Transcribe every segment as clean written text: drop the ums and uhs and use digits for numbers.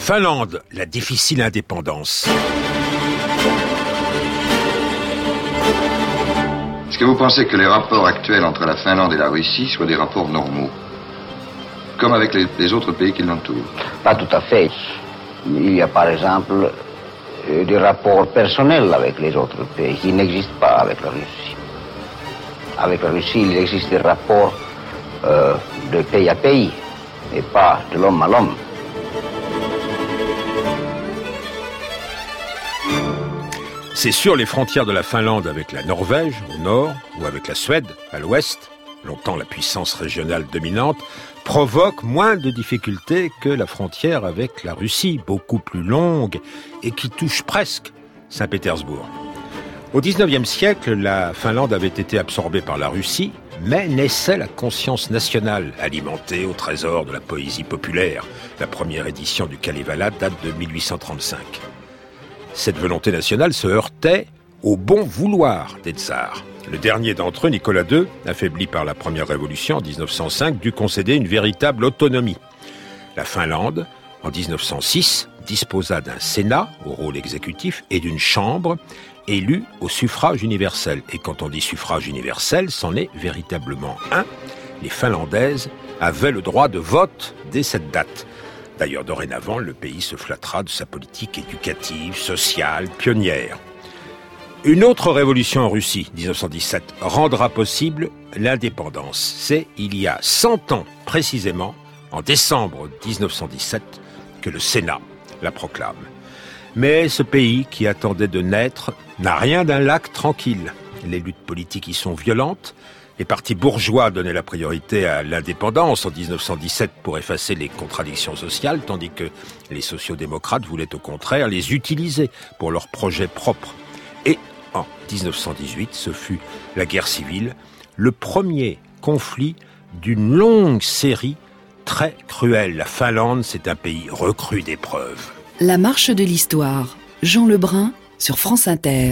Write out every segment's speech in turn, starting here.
Finlande, la difficile indépendance. Est-ce que vous pensez que les rapports actuels entre la Finlande et la Russie soient des rapports normaux, comme avec les autres pays qui l'entourent? Pas tout à fait. Il y a par exemple des rapports personnels avec les autres pays qui n'existent pas avec la Russie. Avec la Russie, il existe des rapports de pays à pays et pas de l'homme à l'homme. C'est sur les frontières de la Finlande avec la Norvège au nord ou avec la Suède à l'ouest, longtemps la puissance régionale dominante, provoque moins de difficultés que la frontière avec la Russie, beaucoup plus longue et qui touche presque Saint-Pétersbourg. Au XIXe siècle, la Finlande avait été absorbée par la Russie, mais naissait la conscience nationale, alimentée au trésor de la poésie populaire. La première édition du Kalevala date de 1835. Cette volonté nationale se heurtait au bon vouloir des tsars. Le dernier d'entre eux, Nicolas II, affaibli par la première révolution en 1905, dut concéder une véritable autonomie. La Finlande, en 1906, disposa d'un Sénat au rôle exécutif et d'une Chambre élue au suffrage universel. Et quand on dit suffrage universel, c'en est véritablement un. Les Finlandaises avaient le droit de vote dès cette date. D'ailleurs, dorénavant, le pays se flattera de sa politique éducative, sociale, pionnière. Une autre révolution en Russie, 1917, rendra possible l'indépendance. C'est il y a 100 ans précisément, en décembre 1917, que le Sénat la proclame. Mais ce pays qui attendait de naître n'a rien d'un lac tranquille. Les luttes politiques y sont violentes. Les partis bourgeois donnaient la priorité à l'indépendance en 1917 pour effacer les contradictions sociales, tandis que les sociodémocrates voulaient au contraire les utiliser pour leurs projets propres. Et en 1918, ce fut la guerre civile, le premier conflit d'une longue série très cruelle. La Finlande, c'est un pays recru d'épreuves. La marche de l'histoire. Jean Lebrun sur France Inter.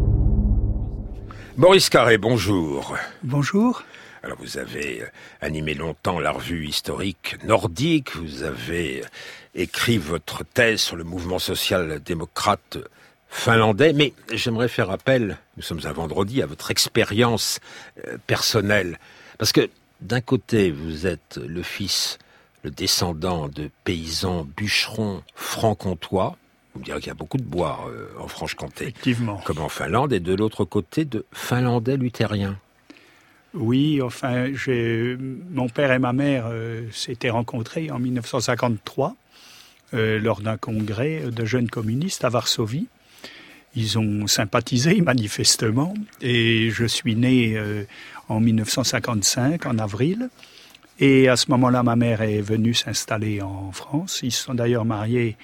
Maurice Carré, bonjour. Bonjour. Alors vous avez animé longtemps la revue historique nordique, vous avez écrit votre thèse sur le mouvement social-démocrate finlandais, mais j'aimerais faire appel, nous sommes un vendredi, à votre expérience personnelle. Parce que d'un côté, vous êtes le fils, le descendant de paysans bûcherons franc-comtois. Vous me direz qu'il y a beaucoup de bois en Franche-Comté, effectivement, comme en Finlande, et de l'autre côté, de Finlandais luthériens. Oui, enfin, mon père et ma mère s'étaient rencontrés en 1953 lors d'un congrès de jeunes communistes à Varsovie. Ils ont sympathisé manifestement, et je suis né en 1955, en avril. Et à ce moment-là, ma mère est venue s'installer en France. Ils se sont d'ailleurs mariés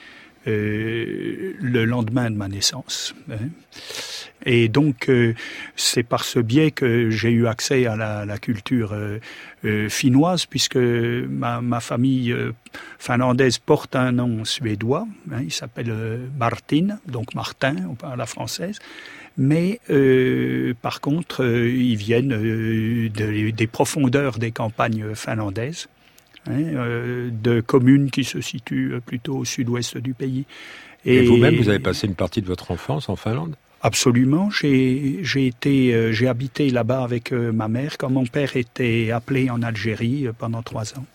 le lendemain de ma naissance. Et donc, c'est par ce biais que j'ai eu accès à la culture finnoise, puisque ma famille finlandaise porte un nom suédois. Il s'appelle Martin, donc Martin, à la française. Mais par contre, ils viennent des profondeurs des campagnes finlandaises. De communes qui se situent plutôt au sud-ouest du pays. Et vous-même, vous avez passé une partie de votre enfance en Finlande ? Absolument. J'ai habité là-bas avec ma mère quand mon père était appelé en Algérie pendant 3 ans.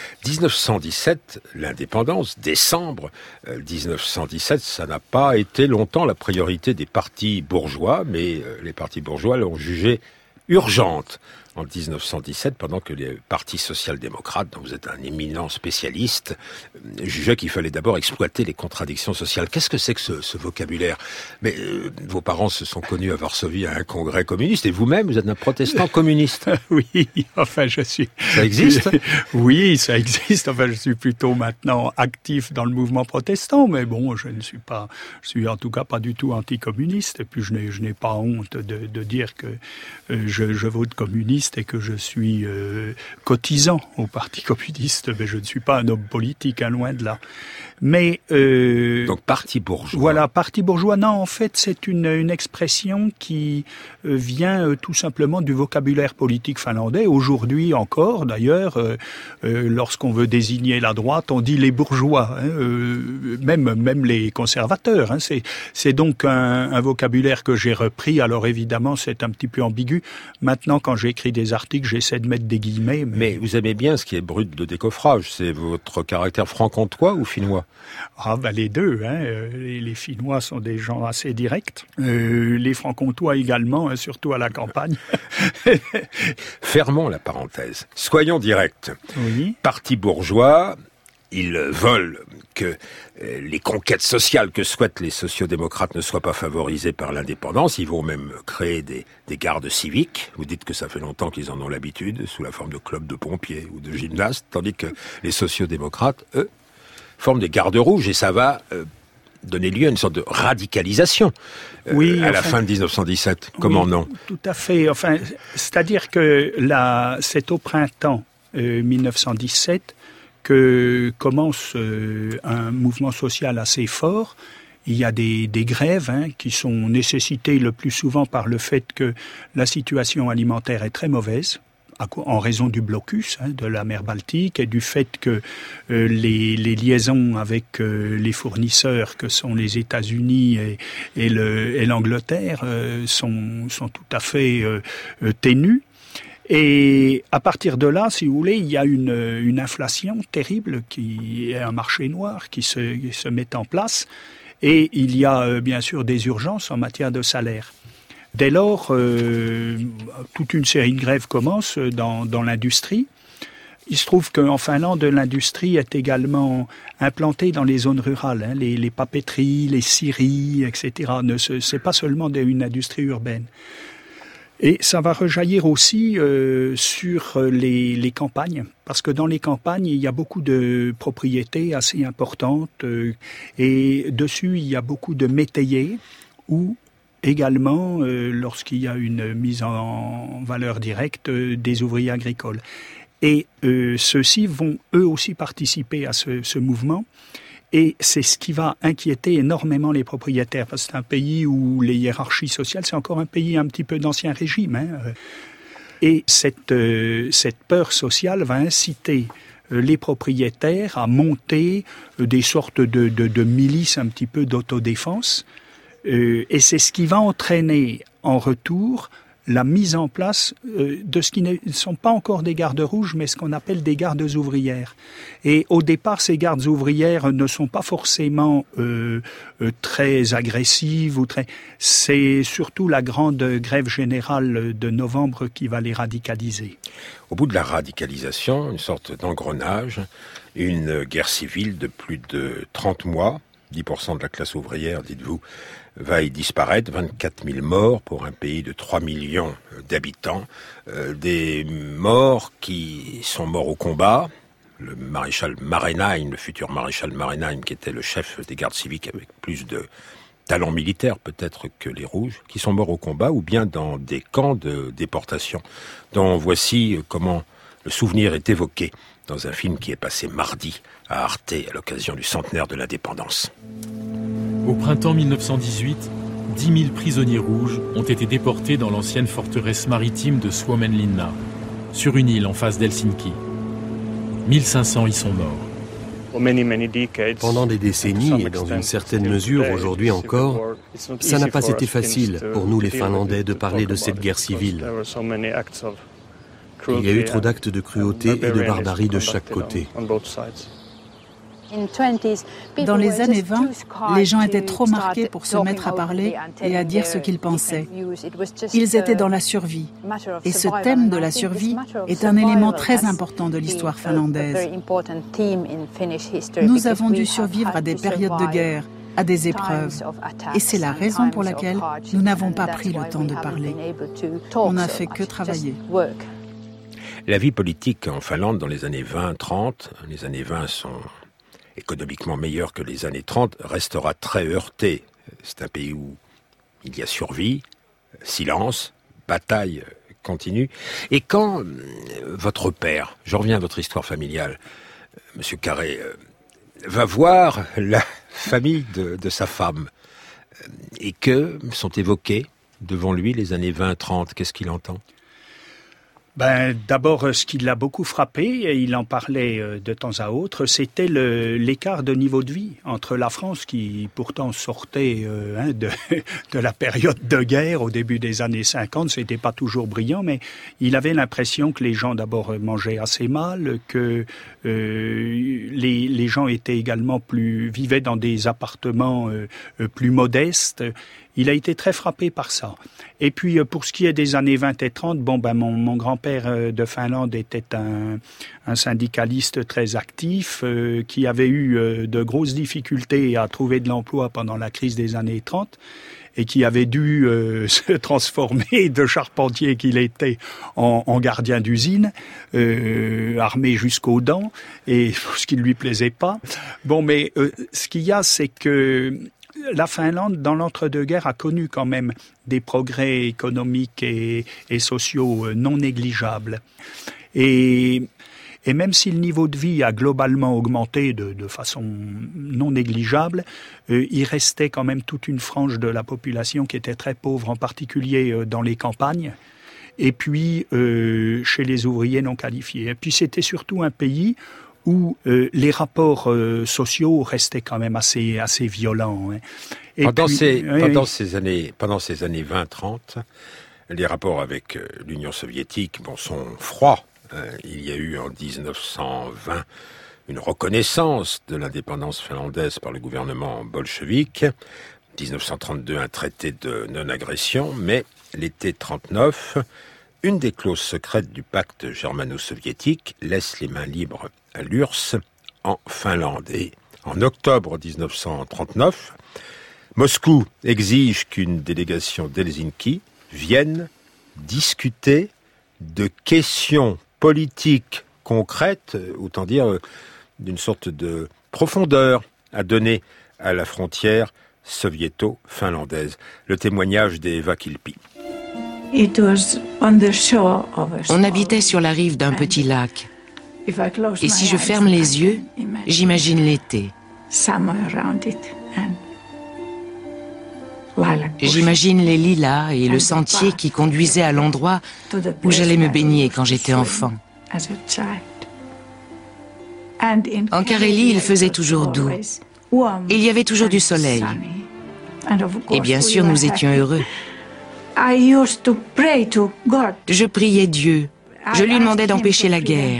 1917, l'indépendance, décembre 1917, ça n'a pas été longtemps la priorité des partis bourgeois, mais les partis bourgeois l'ont jugée urgente en 1917, pendant que les partis social-démocrates, dont vous êtes un éminent spécialiste, jugeaient qu'il fallait d'abord exploiter les contradictions sociales. Qu'est-ce que c'est que ce vocabulaire ? Mais vos parents se sont connus à Varsovie à un congrès communiste, et vous-même, vous êtes un protestant communiste. Oui, enfin, je suis... Ça existe ? Oui, ça existe. Enfin, je suis plutôt maintenant actif dans le mouvement protestant, mais bon, je suis en tout cas pas du tout anticommuniste, et puis je n'ai pas honte de dire que je vote communiste et que je suis cotisant au Parti communiste, mais je ne suis pas un homme politique, hein, loin de là. Mais donc parti bourgeois. Voilà, parti bourgeois. Non, en fait, c'est une expression qui vient tout simplement du vocabulaire politique finlandais. Aujourd'hui encore, d'ailleurs, lorsqu'on veut désigner la droite, on dit les bourgeois, même les conservateurs. C'est donc un vocabulaire que j'ai repris. Alors évidemment, c'est un petit peu ambigu. Maintenant, quand j'écris des articles, j'essaie de mettre des guillemets. Mais vous aimez bien ce qui est brut de décoffrage. C'est votre caractère franc-comtois ou finnois? Les deux. Les Finnois sont des gens assez directs. Les Franc-Comtois également, surtout à la campagne. Fermons la parenthèse. Soyons directs. Oui. Parti bourgeois, ils veulent que les conquêtes sociales que souhaitent les sociodémocrates ne soient pas favorisées par l'indépendance. Ils vont même créer des gardes civiques. Vous dites que ça fait longtemps qu'ils en ont l'habitude, sous la forme de clubs de pompiers ou de gymnastes, tandis que les sociodémocrates, eux, forment des gardes rouges, et ça va donner lieu à une sorte de radicalisation à la fin de 1917. Comment non? Tout à fait. C'est-à-dire que c'est au printemps 1917 que commence un mouvement social assez fort. Il y a des grèves qui sont nécessitées le plus souvent par le fait que la situation alimentaire est très mauvaise, en raison du blocus de la mer Baltique et du fait que les liaisons avec les fournisseurs que sont les États-Unis et l'Angleterre sont tout à fait ténues. Et à partir de là, si vous voulez, il y a une inflation terrible qui est un marché noir qui se met en place, et il y a bien sûr des urgences en matière de salaire. Dès lors, toute une série de grèves commence dans l'industrie. Il se trouve qu'en Finlande, l'industrie est également implantée dans les zones rurales. Les papeteries, les scieries, etc. C'est pas seulement une industrie urbaine. Et ça va rejaillir aussi sur les campagnes, parce que dans les campagnes, il y a beaucoup de propriétés assez importantes, et dessus, il y a beaucoup de métayers, où également, lorsqu'il y a une mise en valeur directe, des ouvriers agricoles. Et ceux-ci vont eux aussi participer à ce mouvement. Et c'est ce qui va inquiéter énormément les propriétaires, parce que c'est un pays où les hiérarchies sociales, c'est encore un pays un petit peu d'ancien régime. Et cette peur sociale va inciter les propriétaires à monter des sortes de milices un petit peu d'autodéfense. Et c'est ce qui va entraîner en retour la mise en place de ce qui ne sont pas encore des gardes rouges, mais ce qu'on appelle des gardes ouvrières. Et au départ, ces gardes ouvrières ne sont pas forcément très agressives C'est surtout la grande grève générale de novembre qui va les radicaliser. Au bout de la radicalisation, une sorte d'engrenage, une guerre civile de plus de 30 mois, 10% de la classe ouvrière, dites-vous, va y disparaître, 24 000 morts pour un pays de 3 millions d'habitants, des morts qui sont morts au combat. Le maréchal Marenheim, le futur maréchal Marenheim, qui était le chef des gardes civiques avec plus de talent militaire peut-être que les Rouges, qui sont morts au combat, ou bien dans des camps de déportation, dont voici comment le souvenir est évoqué dans un film qui est passé mardi à Arte à l'occasion du centenaire de l'indépendance. Au printemps 1918, 10 000 prisonniers rouges ont été déportés dans l'ancienne forteresse maritime de Suomenlinna, sur une île en face d'Helsinki. 1500 y sont morts. Pendant des décennies, et dans une certaine mesure aujourd'hui encore, ça n'a pas été facile pour nous les Finlandais de parler de cette guerre civile. Il y a eu trop d'actes de cruauté et de barbarie de chaque côté. Dans les années 20, les gens étaient trop marqués pour se mettre à parler et à dire ce qu'ils pensaient. Ils étaient dans la survie. Et ce thème de la survie est un élément très important de l'histoire finlandaise. Nous avons dû survivre à des périodes de guerre, à des épreuves. Et c'est la raison pour laquelle nous n'avons pas pris le temps de parler. On n'a fait que travailler. La vie politique en Finlande dans les années 20-30, les années 20 sont économiquement meilleures que les années 30, restera très heurtée. C'est un pays où il y a survie, silence, bataille continue. Et quand votre père, je reviens à votre histoire familiale, Monsieur Carré, va voir la famille de sa femme et que sont évoquées devant lui les années 20-30. Qu'est-ce qu'il entend ? D'abord, ce qui l'a beaucoup frappé, et il en parlait de temps à autre, c'était l'écart de niveau de vie entre la France, qui pourtant sortait de la période de guerre au début des années 50, c'était pas toujours brillant, mais il avait l'impression que les gens d'abord mangeaient assez mal, que les gens étaient également vivaient dans des appartements plus modestes. Il a été très frappé par ça. Et puis, pour ce qui est des années 20 et 30, mon grand-père de Finlande était un syndicaliste très actif, qui avait eu de grosses difficultés à trouver de l'emploi pendant la crise des années 30 et qui avait dû se transformer de charpentier qu'il était en gardien d'usine, armé jusqu'aux dents, et ce qui ne lui plaisait pas. Mais ce qu'il y a, c'est que la Finlande, dans l'entre-deux-guerres, a connu quand même des progrès économiques et sociaux non négligeables. Et même si le niveau de vie a globalement augmenté de façon non négligeable, il restait quand même toute une frange de la population qui était très pauvre, en particulier dans les campagnes, et puis chez les ouvriers non qualifiés. Et puis c'était surtout un pays où les rapports sociaux restaient quand même assez violents. Et pendant ces années 20-30, les rapports avec l'Union soviétique sont froids. Il y a eu en 1920 une reconnaissance de l'indépendance finlandaise par le gouvernement bolchevique. 1932, un traité de non-agression, mais l'été 1939, une des clauses secrètes du pacte germano-soviétique laisse les mains libres à l'URSS en Finlande. Et en octobre 1939, Moscou exige qu'une délégation d'Helsinki vienne discuter de questions politiques concrètes, autant dire d'une sorte de profondeur à donner à la frontière soviéto-finlandaise. Le témoignage d'Eva Kilpi. On habitait sur la rive d'un petit lac. Et si je ferme les yeux, j'imagine l'été. J'imagine les lilas et le sentier qui conduisait à l'endroit où j'allais me baigner quand j'étais enfant. En Carélie, il faisait toujours doux. Il y avait toujours du soleil. Et bien sûr, nous étions heureux. Je priais Dieu. Je lui demandais d'empêcher la guerre.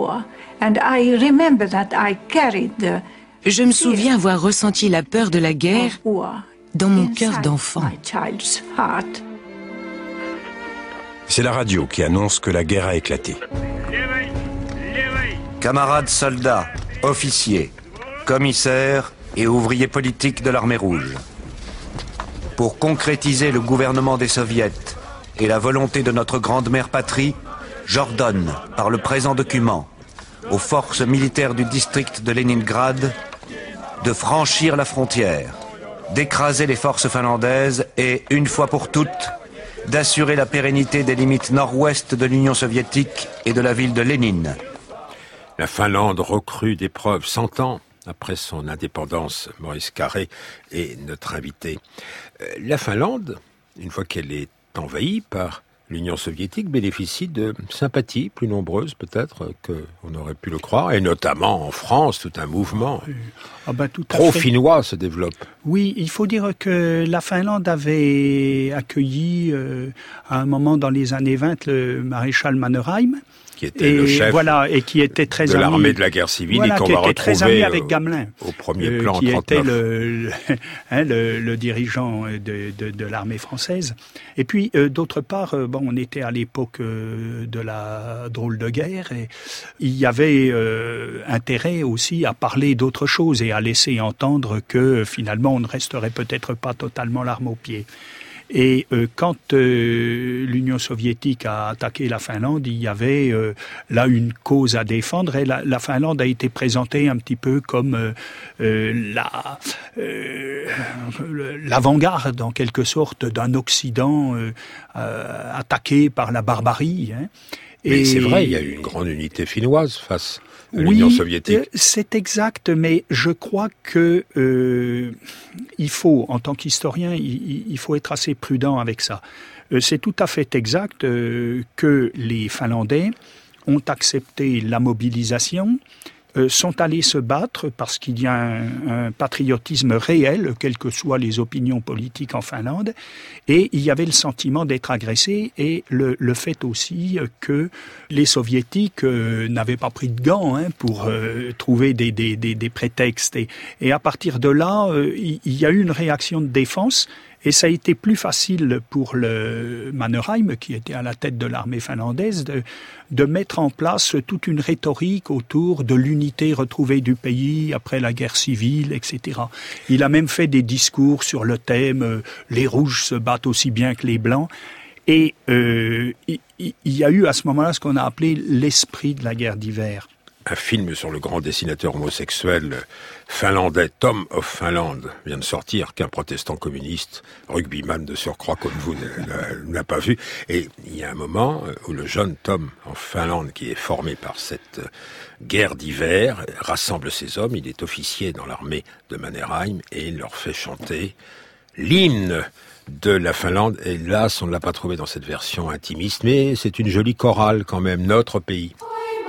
Je me souviens avoir ressenti la peur de la guerre dans mon cœur d'enfant. C'est la radio qui annonce que la guerre a éclaté. Camarades soldats, officiers, commissaires et ouvriers politiques de l'armée rouge. Pour concrétiser le gouvernement des soviets et la volonté de notre grande-mère patrie, j'ordonne, par le présent document, aux forces militaires du district de Leningrad de franchir la frontière, d'écraser les forces finlandaises et, une fois pour toutes, d'assurer la pérennité des limites nord-ouest de l'Union soviétique et de la ville de Lénine. La Finlande recrue d'épreuves 100 ans après son indépendance. Maurice Carré est notre invité. La Finlande, une fois qu'elle est envahie par l'Union soviétique, bénéficie de sympathies plus nombreuses peut-être qu'on aurait pu le croire, et notamment en France, tout un mouvement pro-finnois se développe. Oui, il faut dire que la Finlande avait accueilli à un moment dans les années 20 le maréchal Mannerheim, qui était le chef et qui était très de l'armée de la guerre civile, et qu'on va retrouver très ami avec Gamelin, au premier plan en 1939. Qui était le dirigeant de l'armée française. Et puis, d'autre part, on était à l'époque de la drôle de guerre, et il y avait intérêt aussi à parler d'autre chose et à laisser entendre que finalement on ne resterait peut-être pas totalement l'arme au pied. Et quand l'Union soviétique a attaqué la Finlande, il y avait là une cause à défendre, et la Finlande a été présentée un petit peu comme l'avant-garde en quelque sorte d'un Occident attaqué par la barbarie. Mais c'est vrai, il y a eu une grande unité finnoise face à l'Union soviétique. Oui, c'est exact, mais je crois que il faut, en tant qu'historien, il faut être assez prudent avec ça. C'est tout à fait exact que les Finlandais ont accepté la mobilisation, sont allés se battre parce qu'il y a un patriotisme réel, quelles que soient les opinions politiques en Finlande, et il y avait le sentiment d'être agressés et le fait aussi que les Soviétiques n'avaient pas pris de gants pour trouver des prétextes. Et à partir de là, il y a eu une réaction de défense. Et ça a été plus facile pour le Mannerheim, qui était à la tête de l'armée finlandaise, de mettre en place toute une rhétorique autour de l'unité retrouvée du pays après la guerre civile, etc. Il a même fait des discours sur le thème « Les rouges se battent aussi bien que les blancs ». Et il y a eu à ce moment-là ce qu'on a appelé l'esprit de la guerre d'hiver. Un film sur le grand dessinateur homosexuel finlandais Tom of Finland vient de sortir, qu'un protestant communiste, rugbyman de surcroît comme vous, n'a pas vu. Et il y a un moment où le jeune Tom of Finland, qui est formé par cette guerre d'hiver, rassemble ses hommes. Il est officier dans l'armée de Mannerheim et il leur fait chanter l'hymne de la Finlande. Et là, on ne l'a pas trouvé dans cette version intimiste, mais c'est une jolie chorale quand même, notre pays.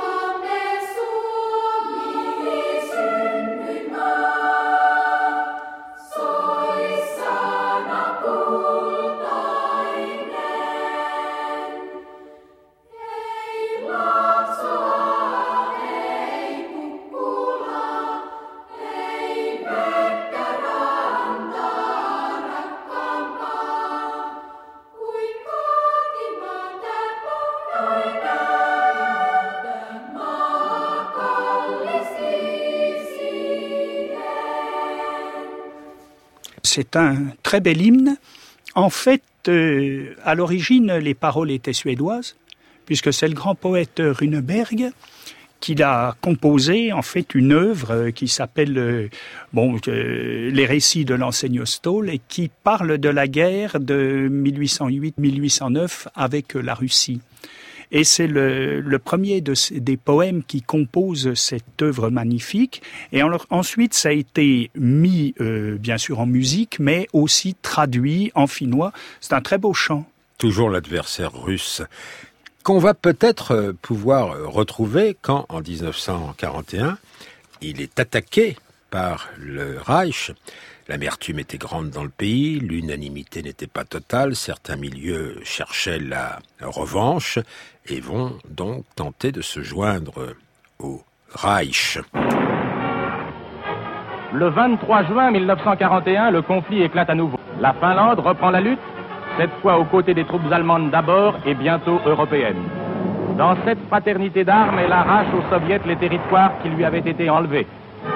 C'est un très bel hymne. En fait, à l'origine, les paroles étaient suédoises, puisque c'est le grand poète Runeberg qui a composé en fait une œuvre qui s'appelle Les récits de l'enseigne Ståhl et qui parle de la guerre de 1808-1809 avec la Russie. Et c'est le premier des poèmes qui compose cette œuvre magnifique. Et ensuite, ça a été mis, bien sûr, en musique, mais aussi traduit en finnois. C'est un très beau chant. Toujours l'adversaire russe, qu'on va peut-être pouvoir retrouver quand, en 1941, il est attaqué par le Reich. L'amertume était grande dans le pays, l'unanimité n'était pas totale, certains milieux cherchaient la revanche et vont donc tenter de se joindre au Reich. Le 23 juin 1941, le conflit éclate à nouveau. La Finlande reprend la lutte, cette fois aux côtés des troupes allemandes d'abord et bientôt européennes. Dans cette fraternité d'armes, elle arrache aux soviets les territoires qui lui avaient été enlevés.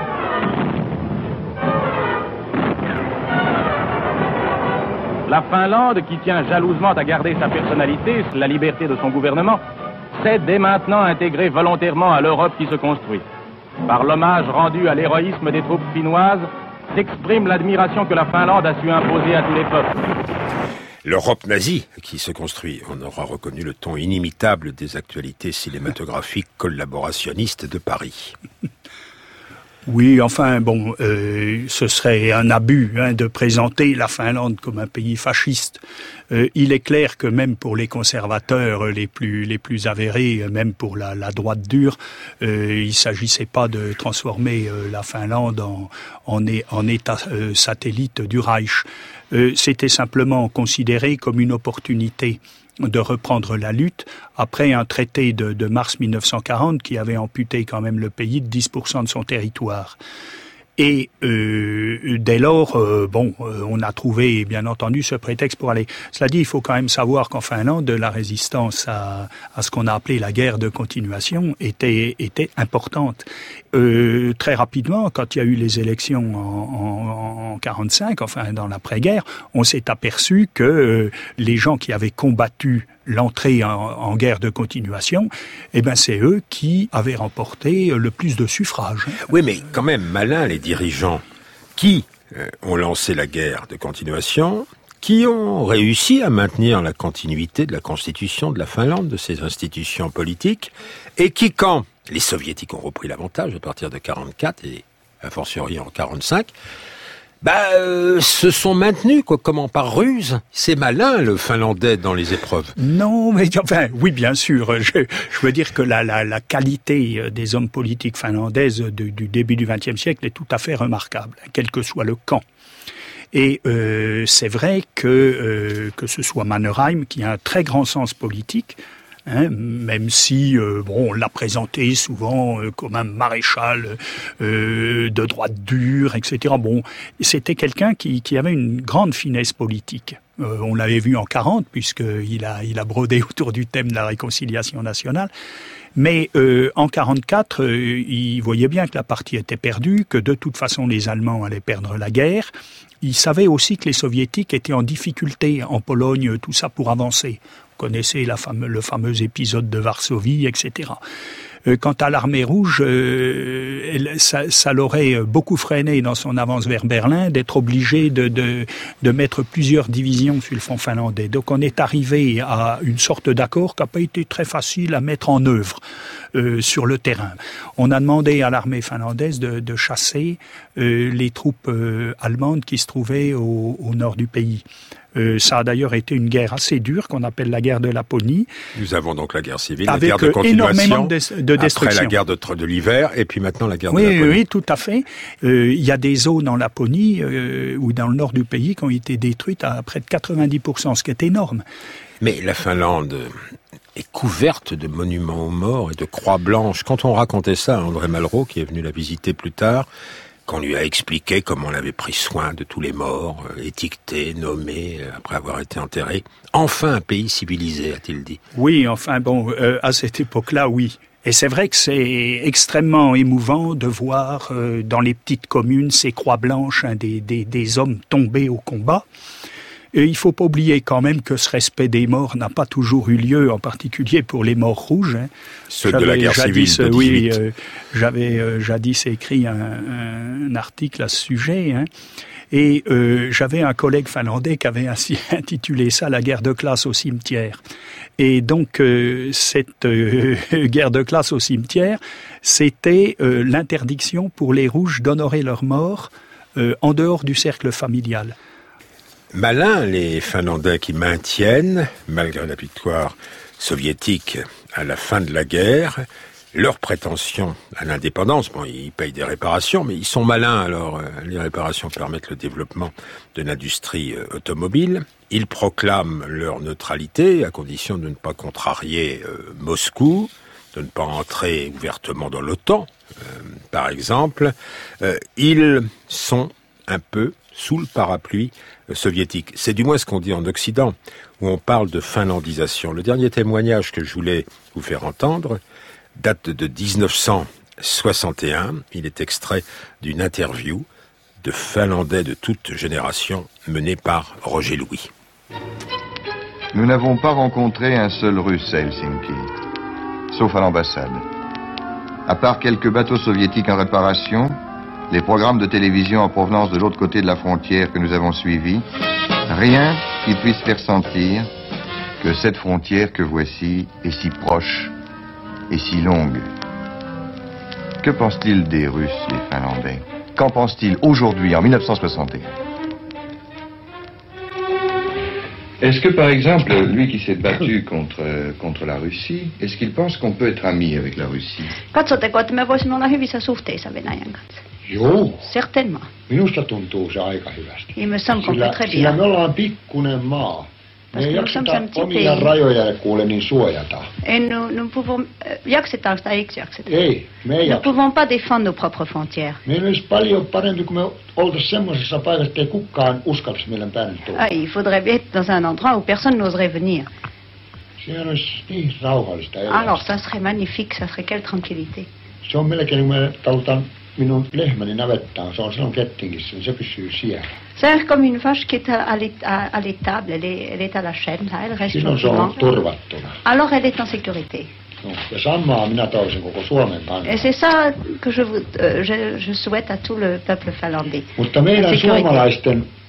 La Finlande, qui tient jalousement à garder sa personnalité, la liberté de son gouvernement, s'est dès maintenant intégrée volontairement à l'Europe qui se construit. Par l'hommage rendu à l'héroïsme des troupes finnoises, s'exprime l'admiration que la Finlande a su imposer à tous les peuples. L'Europe nazie qui se construit. On aura reconnu le ton inimitable des actualités cinématographiques collaborationnistes de Paris. Oui, enfin, ce serait un abus de présenter la Finlande comme un pays fasciste. Il est clair que même pour les conservateurs les plus avérés, même pour la droite dure, il s'agissait pas de transformer la Finlande en État satellite du Reich. C'était simplement considéré comme une opportunité de reprendre la lutte après un traité de mars 1940 qui avait amputé quand même le pays de 10% de son territoire. Et dès lors, on a trouvé bien entendu ce prétexte pour aller. Cela dit, il faut quand même savoir qu'en Finlande, la résistance à ce qu'on a appelé la guerre de continuation était importante. Très rapidement, quand il y a eu les élections en 45, enfin dans l'après-guerre, on s'est aperçu que les gens qui avaient combattu l'entrée en guerre de continuation, c'est eux qui avaient remporté le plus de suffrages. Oui, mais quand même malins les dirigeants qui ont lancé la guerre de continuation, qui ont réussi à maintenir la continuité de la constitution de la Finlande, de ses institutions politiques, et qui, quand les soviétiques ont repris l'avantage à partir de 1944 et a fortiori en 1945, se sont maintenus, comment, par ruse. C'est malin, le Finlandais, dans les épreuves. Non, mais enfin, oui, bien sûr. Je veux dire que la qualité des hommes politiques finlandaises du début du XXe siècle est tout à fait remarquable, quel que soit le camp. Et c'est vrai que ce soit Mannerheim, qui a un très grand sens politique, même si on l'a présenté souvent comme un maréchal de droite dure, etc. Bon, c'était quelqu'un qui avait une grande finesse politique. On l'avait vu en 1940, puisqu'il a brodé autour du thème de la réconciliation nationale. Mais en 1944, il voyait bien que la partie était perdue, que de toute façon les Allemands allaient perdre la guerre. Il savait aussi que les Soviétiques étaient en difficulté en Pologne, tout ça pour avancer. Vous connaissez le fameux épisode de Varsovie, etc. Quant à l'armée rouge, ça l'aurait beaucoup freiné dans son avance vers Berlin d'être obligé de mettre plusieurs divisions sur le front finlandais. Donc on est arrivé à une sorte d'accord qui n'a pas été très facile à mettre en œuvre sur le terrain. On a demandé à l'armée finlandaise de chasser les troupes allemandes qui se trouvaient au nord du pays. Ça a d'ailleurs été une guerre assez dure qu'on appelle la guerre de Laponie. Nous avons donc la guerre civile, avec la guerre de continuation, énormément de destruction. Après la guerre de l'hiver et puis maintenant la guerre de Laponie. Oui, tout à fait. Il y a des zones en Laponie ou dans le nord du pays qui ont été détruites à près de 90%, ce qui est énorme. Mais la Finlande est couverte de monuments aux morts et de croix blanches. Quand on racontait ça à André Malraux, qui est venu la visiter plus tard, qu'on lui a expliqué comment on avait pris soin de tous les morts, étiquetés, nommés, après avoir été enterrés. Enfin un pays civilisé, a-t-il dit. Oui, enfin à cette époque-là, oui. Et c'est vrai que c'est extrêmement émouvant de voir dans les petites communes ces croix blanches, des hommes tombés au combat. Et il faut pas oublier quand même que ce respect des morts n'a pas toujours eu lieu, en particulier pour les morts rouges. Ceux de la guerre civile de 18. Oui, j'avais jadis écrit un article à ce sujet. Et j'avais un collègue finlandais qui avait ainsi intitulé ça « La guerre de classe au cimetière ». Et donc, cette guerre de classe au cimetière, c'était l'interdiction pour les rouges d'honorer leurs morts en dehors du cercle familial. Malins, les Finlandais qui maintiennent, malgré la victoire soviétique à la fin de la guerre, leur prétention à l'indépendance. Bon, ils payent des réparations, mais ils sont malins, alors les réparations permettent le développement de l'industrie automobile. Ils proclament leur neutralité, à condition de ne pas contrarier Moscou, de ne pas entrer ouvertement dans l'OTAN, par exemple. Ils sont un peu sous le parapluie soviétique. C'est du moins ce qu'on dit en Occident, où on parle de finlandisation. Le dernier témoignage que je voulais vous faire entendre date de 1961. Il est extrait d'une interview de Finlandais de toute génération menée par Roger Louis. Nous n'avons pas rencontré un seul Russe à Helsinki, sauf à l'ambassade. À part quelques bateaux soviétiques en réparation, les programmes de télévision en provenance de l'autre côté de la frontière que nous avons suivis, rien qui puisse faire sentir que cette frontière que voici est si proche et si longue. Que pensent-ils des Russes, les Finlandais? Qu'en pensent-ils aujourd'hui, en 1961? Est-ce que, par exemple, lui qui s'est battu contre la Russie, est-ce qu'il pense qu'on peut être ami avec la Russie? Katsotteko, että me voisimme olla hyvissä suhteissa Venäjän kanssa? Joo. Certainement. Minusta tuntuu se aika hyvästi. Il me semble qu'on peut très bien. Sillä me ollaan pikkunen maa. Me ei jakseta omia rajoja kuule niin suojata. Et nous pouvons... Jaksetaanko tai eikö jakseta? Ei, me ei Nous ne pouvons pas défendre nos propres frontières. Meillä olisi paljon parempi, kun me oltaisiin semmoisessa paikassa, että ei kukaan uskaltaisi meidän päälle tulla. Il faudrait bien être dans un endroit où personne n'oserait venir. Sehän olisi niin rauhallista elämää. Alors, ça serait magnifique, ça serait quelle tranquillité. Se on melkein, kun me talutaan minun lehmäni navettaan, se on silloin kettingissä, niin se pysyy siellä. C'est comme une vache qui est à l'étable, elle est à la chaîne, là, elle reste silloin se on turvattuna. Alors elle est en sécurité. No, ja samaa minä toisin koko Suomen kanssa. Et c'est ça que je souhaite à tout le peuple finlandais. Mutta meidän suomalaisten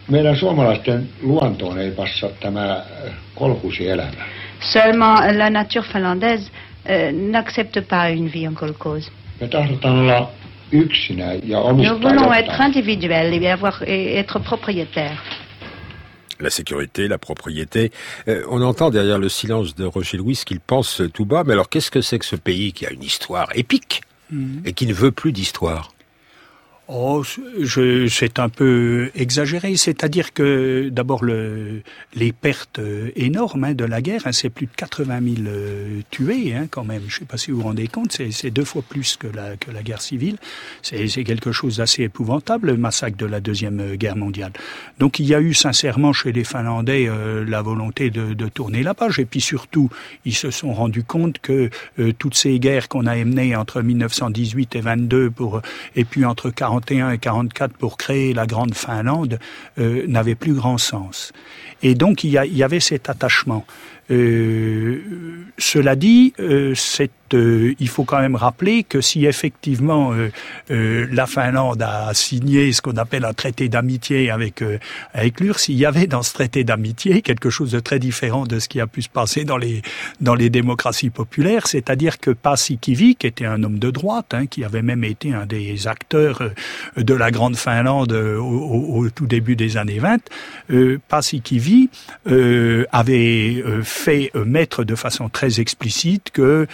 meidän suomalaisten luontoon ei passa tämä kolhosielämä. Seulement la nature finlandaise n'accepte pas une vie en kolkhoz. Me tahdotaan olla yksinä ja omistaa Nous voulons jotain. être individuels et être propriétaires. La sécurité, la propriété. On entend derrière le silence de Roger Louis qu'il pense tout bas. Mais alors, qu'est-ce que c'est que ce pays qui a une histoire épique et qui ne veut plus d'histoire ? Oh, c'est un peu exagéré. C'est-à-dire que, d'abord, les pertes énormes de la guerre, c'est plus de 80 000 tués, quand même. Je ne sais pas si vous vous rendez compte, c'est 2 fois plus que la guerre civile. C'est quelque chose d'assez épouvantable, le massacre de la Deuxième Guerre mondiale. Donc, il y a eu sincèrement chez les Finlandais la volonté de tourner la page. Et puis surtout, ils se sont rendus compte que toutes ces guerres qu'on a menées entre 1918 et 22 et puis entre 41 et 44 pour créer la Grande Finlande n'avait plus grand sens. Et donc il y avait cet attachement. Cela dit, il faut quand même rappeler que si effectivement la Finlande a signé ce qu'on appelle un traité d'amitié avec l'URSS, il y avait dans ce traité d'amitié quelque chose de très différent de ce qui a pu se passer dans les démocraties populaires, c'est-à-dire que Paasikivi, qui était un homme de droite, qui avait même été un des acteurs de la Grande Finlande au tout début des années 20, Paasikivi avait fait mettre de façon très explicite que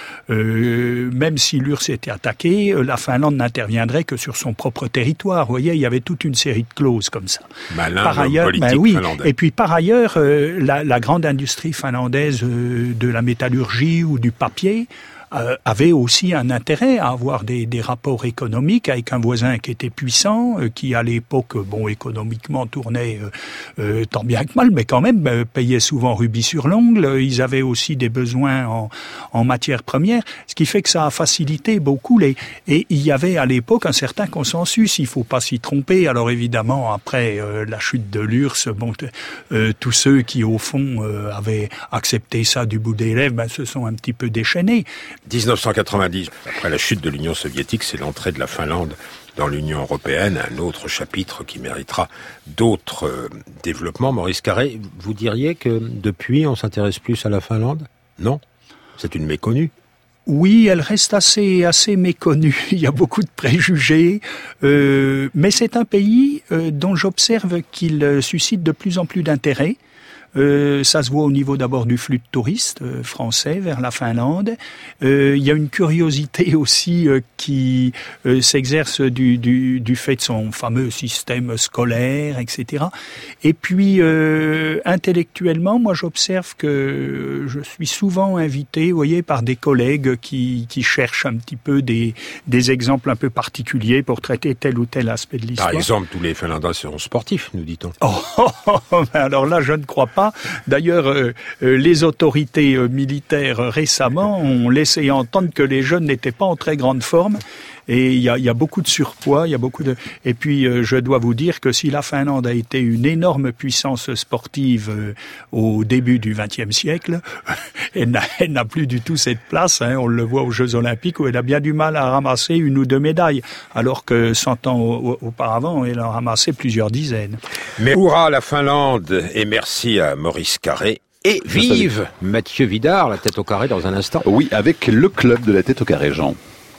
même si l'URSS était attaquée, la Finlande n'interviendrait que sur son propre territoire. Vous voyez, il y avait toute une série de clauses comme ça. Malin, par ailleurs, politique finlandais. Et puis par ailleurs, la grande industrie finlandaise de la métallurgie ou du papier avait aussi un intérêt à avoir des rapports économiques avec un voisin qui était puissant, qui à l'époque, économiquement tournait tant bien que mal, mais quand même payait souvent rubis sur l'ongle. Ils avaient aussi des besoins en matières premières, ce qui fait que ça a facilité beaucoup et il y avait à l'époque un certain consensus. Il faut pas s'y tromper. Alors évidemment, après la chute de l'URSS, tous ceux qui au fond avaient accepté ça du bout des lèvres, se sont un petit peu déchaînés. 1990, après la chute de l'Union soviétique, c'est l'entrée de la Finlande dans l'Union européenne, un autre chapitre qui méritera d'autres développements. Maurice Carré, vous diriez que depuis, on s'intéresse plus à la Finlande ? Non ? C'est une méconnue ? Oui, elle reste assez méconnue. Il y a beaucoup de préjugés, mais c'est un pays dont j'observe qu'il suscite de plus en plus d'intérêt. Ça se voit au niveau d'abord du flux de touristes français vers la Finlande. Il y a une curiosité aussi qui s'exerce du fait de son fameux système scolaire, etc. Et puis intellectuellement, moi j'observe que je suis souvent invité, vous voyez, par des collègues qui cherchent un petit peu des exemples un peu particuliers pour traiter tel ou tel aspect de l'histoire. Par exemple, tous les Finlandais seront sportifs, nous dit-on. Alors là, je ne crois pas. D'ailleurs, les autorités militaires récemment ont laissé entendre que les jeunes n'étaient pas en très grande forme. Et il y a beaucoup de surpoids, Et puis, je dois vous dire que si la Finlande a été une énorme puissance sportive au début du XXe siècle, elle n'a plus du tout cette place. On le voit aux Jeux Olympiques où elle a bien du mal à ramasser 1 ou 2 médailles, alors que 100 ans auparavant, elle en ramassait plusieurs dizaines. Mais hurrah la Finlande et merci à Maurice Carré. Et vive Mathieu Vidard, la tête au carré dans un instant. Oui, avec le club de la tête au carré, Jean.